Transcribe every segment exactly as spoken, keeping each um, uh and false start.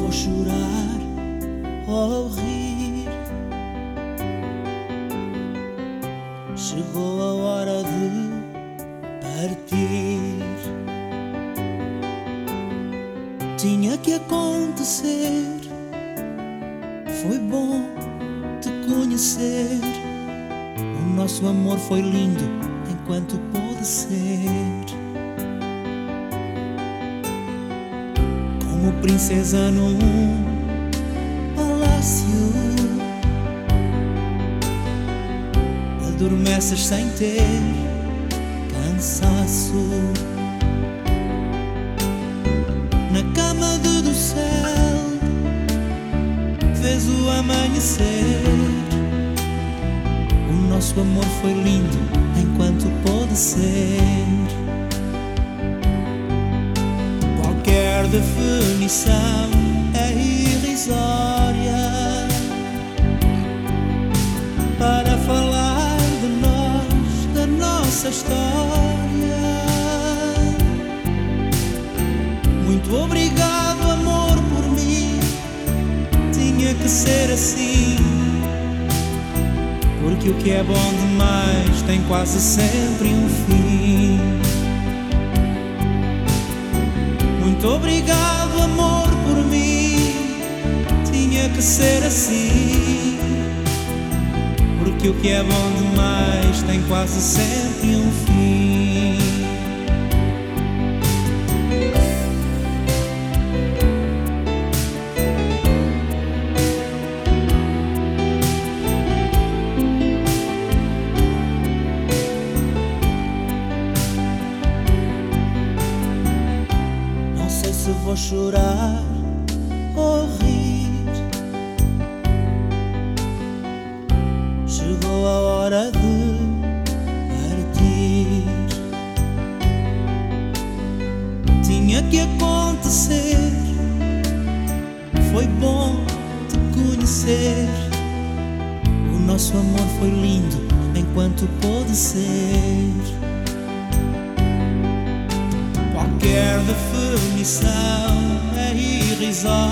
vou chorar ou rir. Chegou a hora de partir. Tinha que acontecer. Foi bom te conhecer. O nosso amor foi lindo enquanto pôde ser. Como princesa num palácio, adormeces sem ter cansaço. Na cama de do céu vês o amanhecer. O nosso amor foi lindo enquanto pôde ser. Qualquer definição é irrisória para falar de nós, da nossa história. Muito obrigado, amor, por mim. Tinha que ser assim, porque o que é bom demais tem quase sempre um fim. Muito obrigado, amor, por mim. Tinha que ser assim, porque o que é bom demais tem quase sempre um fim. Se vou chorar ou rir. Chegou a hora de partir. Tinha que acontecer. Foi bom te conhecer. O nosso amor foi lindo enquanto pôde ser. Qualquer definição é irrisória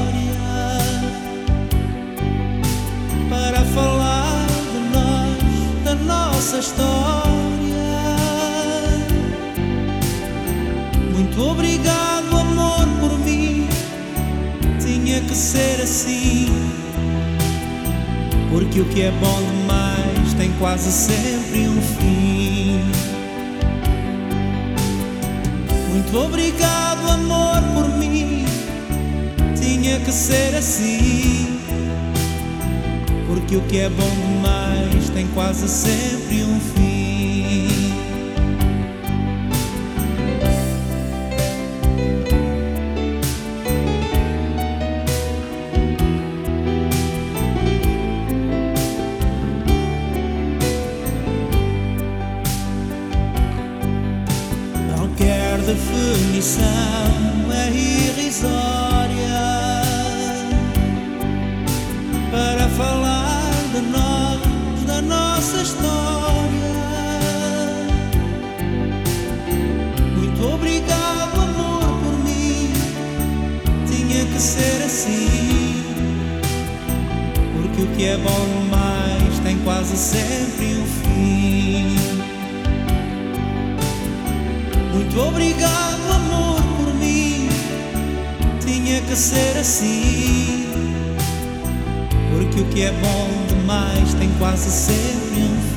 para falar de nós, da nossa história. Muito obrigado, amor, por mim. Tinha que ser assim, porque o que é bom demais tem quase sempre um fim. Muito obrigado, amor, por mim. Tinha que ser assim, porque o que é bom demais tem quase sempre um fim. Qualquer definição é irrisória para falar de nós, da nossa história. Muito obrigado, amor, por mim. Tinha que ser assim, porque o que é bom demais tem quase sempre um fim. Muito obrigado, amor, por mim. Tinha que ser assim, porque o que é bom demais tem quase sempre um fim.